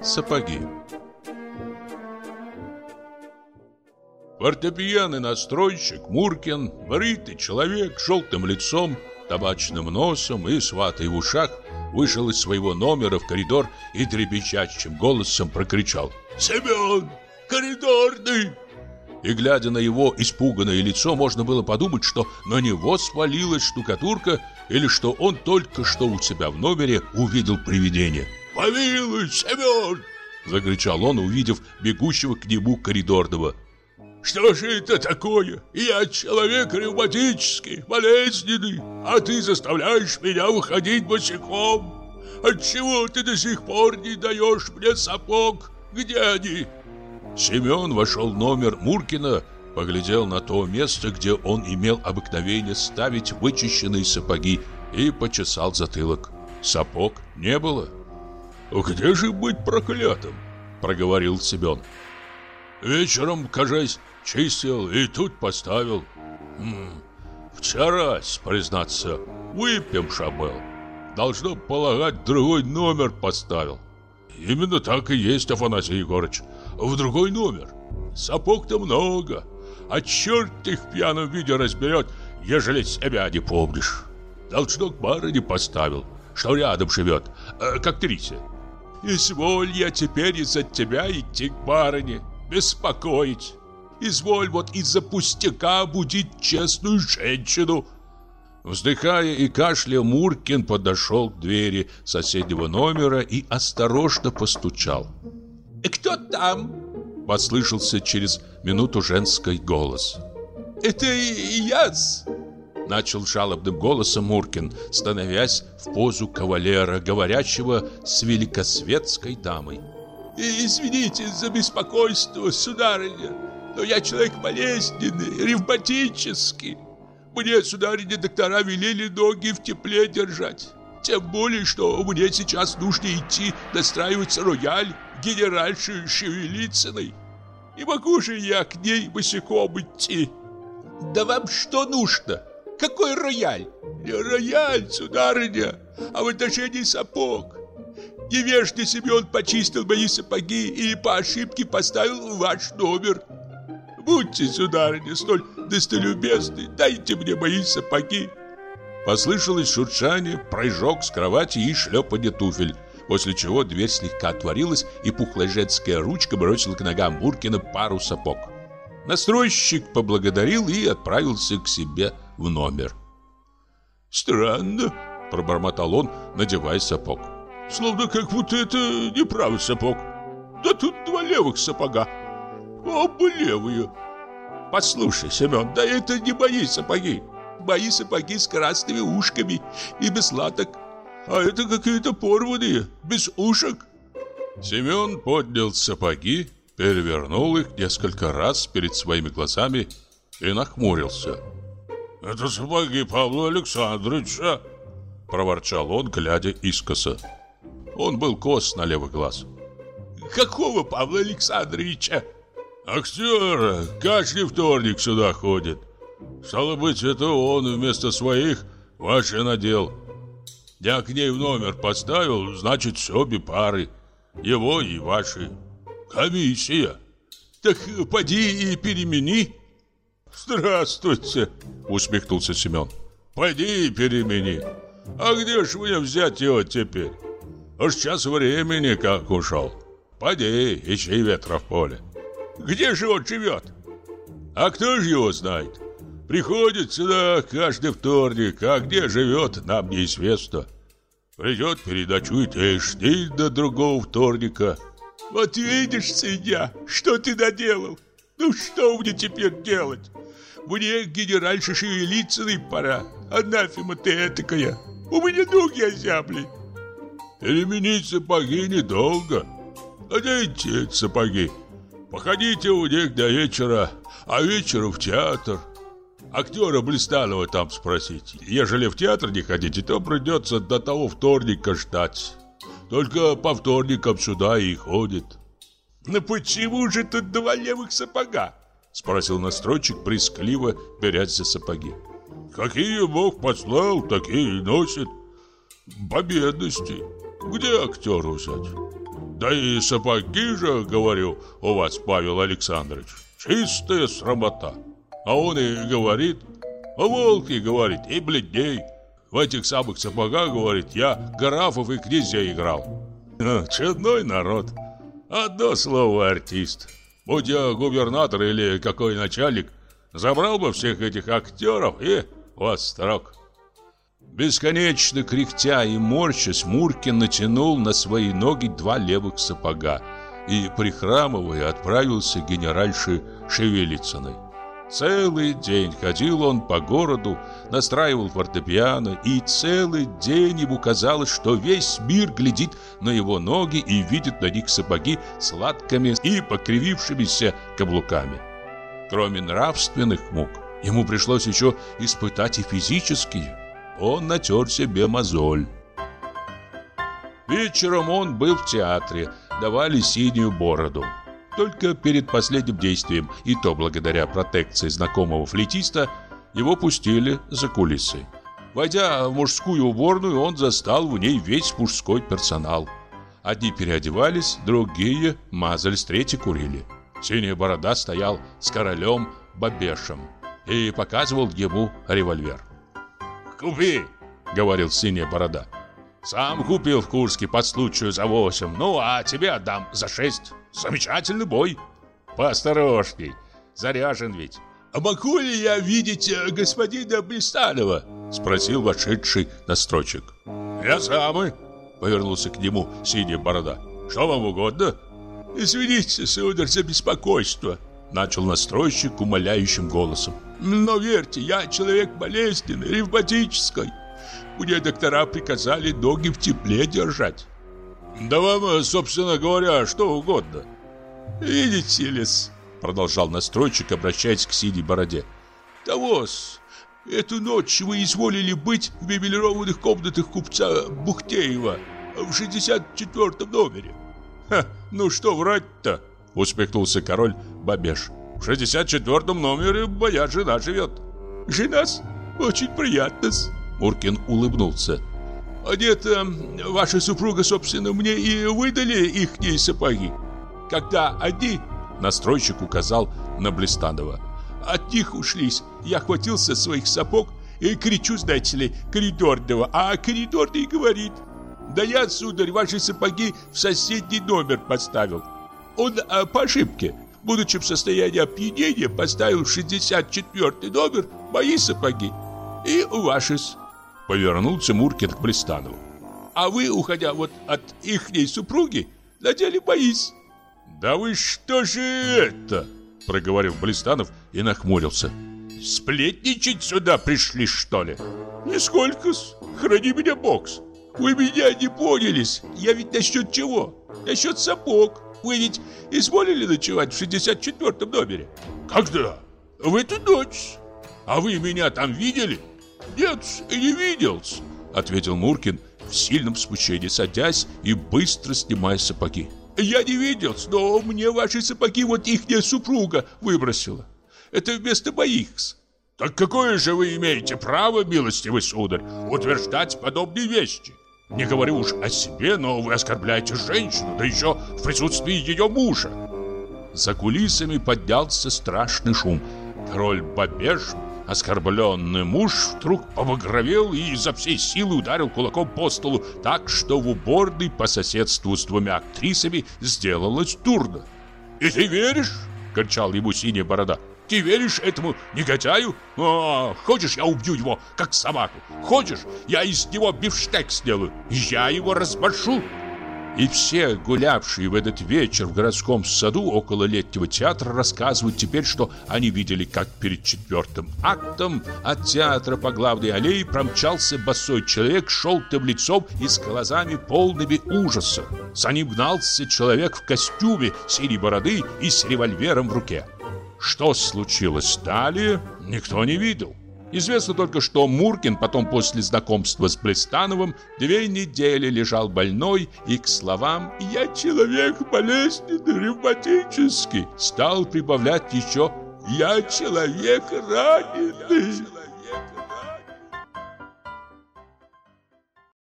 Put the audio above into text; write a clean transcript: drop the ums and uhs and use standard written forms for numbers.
сапоги. Фортепианный настройщик Муркин, бритый человек с желтым лицом, табачным носом и с ватой в ушах, вышел из своего номера в коридор и трепещущим голосом прокричал: «Семен, коридорный!» И, глядя на его испуганное лицо, можно было подумать, что на него свалилась штукатурка или что он только что у себя в номере увидел привидение. «Помилуй, Семен!» — закричал он, увидев бегущего к нему коридорного. «Что же это такое? Я человек ревматический, болезненный, а ты заставляешь меня выходить босиком. Отчего ты до сих пор не даешь мне сапог? Где они?» Семен вошел в номер Муркина, поглядел на то место, где он имел обыкновение ставить вычищенные сапоги, и почесал затылок. Сапог не было. «Где же быть проклятым?» — проговорил Семен. «Вечером, кажись, чистил и тут поставил. Вчерась, признаться, выпьемша был. Должно полагать, другой номер поставил». «Именно так и есть, Афанасий Егорыч. В другой номер. Сапог-то много, а черт их в пьяном виде разберет, ежели себя не помнишь. Должно к барыне поставил, что рядом живет, к актрисе. Изволь я теперь из-за тебя идти к барыне, беспокоить. Изволь вот из-за пустяка будить честную женщину». Вздыхая и кашляя, Муркин подошел к двери соседнего номера и осторожно постучал. «Кто там?» — послышался через минуту женский голос. «Это я-с!» — начал жалобным голосом Муркин, становясь в позу кавалера, говорящего с великосветской дамой. «Извините за беспокойство, сударыня, но я человек болезненный, ревматический. Мне, сударыня, доктора велели ноги в тепле держать. Тем более, что мне сейчас нужно идти настраивать рояль генеральши Шевелицыной. Не могу же я к ней босиком идти». «Да вам что нужно? Какой рояль?» «Не рояль, сударыня, а в отношении сапог. Невежный Семен почистил мои сапоги и по ошибке поставил в ваш номер. Будьте, сударыня, столь достолюбезны, дайте мне мои сапоги». Послышалось шуршание, прыжок с кровати и шлепанье туфель, после чего дверь слегка отворилась, и пухлая женская ручка бросила к ногам Муркина пару сапог. Настройщик поблагодарил и отправился к себе в номер. «Странно», — пробормотал он, надевая сапог. «Словно как будто это не правый сапог. Да тут два левых сапога. Оба левые. Послушай, Семен, да это не мои сапоги. Мои сапоги с красными ушками и без латок. А это какие-то порванные, без ушек». Семен поднял сапоги, перевернул их несколько раз перед своими глазами и нахмурился. «Это сапоги Павла Александровича», — проворчал он, глядя искоса. Он был кос на левый глаз. «Какого Павла Александровича?» «Актера, каждый вторник сюда ходит. Стало быть, это он вместо своих ваши надел. Я к ней в номер поставил, значит, обе пары. Его и ваши. Комиссия». «Так поди и перемени». «Здравствуйте», — усмехнулся Семен. «Поди и перемени. А где ж мне взять его теперь? Уж час времени как ушел. Поди, ищи ветра в поле». «Где же он живет?» «А кто же его знает? Приходит сюда каждый вторник, а где живет, нам неизвестно. Придет, переночует и жди до другого вторника». «Вот видишь, свинья, что ты наделал? Ну что мне теперь делать? Мне к генеральше Шевелицыной пора. Анафема ты этакая. У меня ноги озябли». «Переменить сапоги недолго. Наденьте сапоги. Походите у них до вечера, а вечером в театр. Актера Блистанова там спросить. Ежели в театр не хотите, то придется до того вторника ждать. Только по вторникам сюда и ходит». «Но почему же тут два левых сапога?» — спросил настройщик, брезгливо берясь за сапоги. «Какие Бог послал, такие и носит. По бедности. Где актеру взять? Да и сапоги же, говорю, у вас, Павел Александрович, чистая срамота. А он и говорит, волки, говорит, и бледней. В этих самых сапогах, говорит, я графов и князей играл. Чудной народ. Одно слово артист. Будь я губернатор или какой начальник, забрал бы всех этих актеров и восторг. Бесконечно кряхтя и морщась, Муркин натянул на свои ноги 2 левых сапога и, прихрамывая, отправился к генеральше Шевелицыной. Целый день ходил он по городу, настраивал фортепиано, и целый день ему казалось, что весь мир глядит на его ноги и видит на них сапоги с латками и покривившимися каблуками. Кроме нравственных мук, ему пришлось еще испытать и физические. Он натер себе мозоль. Вечером он был в театре, давали синюю бороду. Только перед последним действием, и то благодаря протекции знакомого флейтиста, его пустили за кулисы. Войдя в мужскую уборную, он застал в ней весь мужской персонал. Одни переодевались, другие мазались, третьи курили. Синяя борода стоял с королем Бабешем и показывал ему револьвер. «Купи!» — говорил Синяя борода. «Сам купил в Курске по случаю за 8, ну а тебе отдам за 6. Замечательный бой. Поосторожней, заряжен ведь». «А могу ли я видеть господина Блистанова?» — спросил вошедший настройщик. «Я самый», — повернулся к нему Синяя борода. «Что вам угодно?» «Извините, сударь, за беспокойство», — начал настройщик умоляющим голосом. «Но верьте, я человек болезненный, ревматический. Мне доктора приказали ноги в тепле держать». «Да вам, собственно говоря, что угодно». «Видите ли-с», — продолжал настройщик, обращаясь к Синей бороде. «Того-с, эту ночь вы изволили быть в мебелированных комнатах купца Бухтеева в 64-м номере». «Ха, ну что врать-то?» — усмехнулся король Бабеш. «В 64-м номере моя жена живет». «Жена-с? Очень приятно-с». Муркин улыбнулся. «Нет, ваша супруга, собственно, мне и выдали ихние сапоги. Когда одни...» — настройщик указал на Блистанова. «От них ушлись. Я хватился своих сапог и кричу, знаете ли, коридорного. А коридорный говорит: да я, сударь, ваши сапоги в соседний номер поставил. Он по ошибке, будучи в состоянии опьянения, поставил в 64-й номер мои сапоги и ваши». Повернулся Муркин к Блистанову. «А вы, уходя вот от ихней супруги, надели мои». «Да вы что же это?» — проговорил Блистанов и нахмурился. «Сплетничать сюда пришли, что ли?» «Нисколько-с, храни меня бокс. Вы меня не понялись. Я ведь насчет чего? Насчет сапог. Вы ведь изволили ночевать в 64-м номере?» «Когда?» «В эту ночь. А вы меня там видели?» «Нет, не видел», — ответил Муркин в сильном смущении, садясь и быстро снимая сапоги. «Я не видел, но мне ваши сапоги вот ихняя супруга выбросила. Это вместо моих-с». «Так какое же вы имеете право, милостивый сударь, утверждать подобные вещи? Не говорю уж о себе, но вы оскорбляете женщину, да еще в присутствии ее мужа». За кулисами поднялся страшный шум. Король Бабеш, оскорбленный муж, вдруг побагровел и изо всей силы ударил кулаком по столу, так что в уборной по соседству с 2 актрисами сделалось дурно. «И ты веришь?» — кричал ему Синяя борода. «Ты веришь этому негодяю? Хочешь, я убью его, как собаку? Хочешь, я из него бифштекс сделаю? Я его разборшу!» И все, гулявшие в этот вечер в городском саду около летнего театра, рассказывают теперь, что они видели, как перед 4-м актом от театра по главной аллее промчался босой человек с желтым лицом и с глазами полными ужаса. За ним гнался человек в костюме синей бороды и с револьвером в руке. Что случилось далее, никто не видел. Известно только, что Муркин потом после знакомства с Блистановым 2 недели лежал больной и к словам «я человек болезненный, ревматический» стал прибавлять еще «я человек раненый».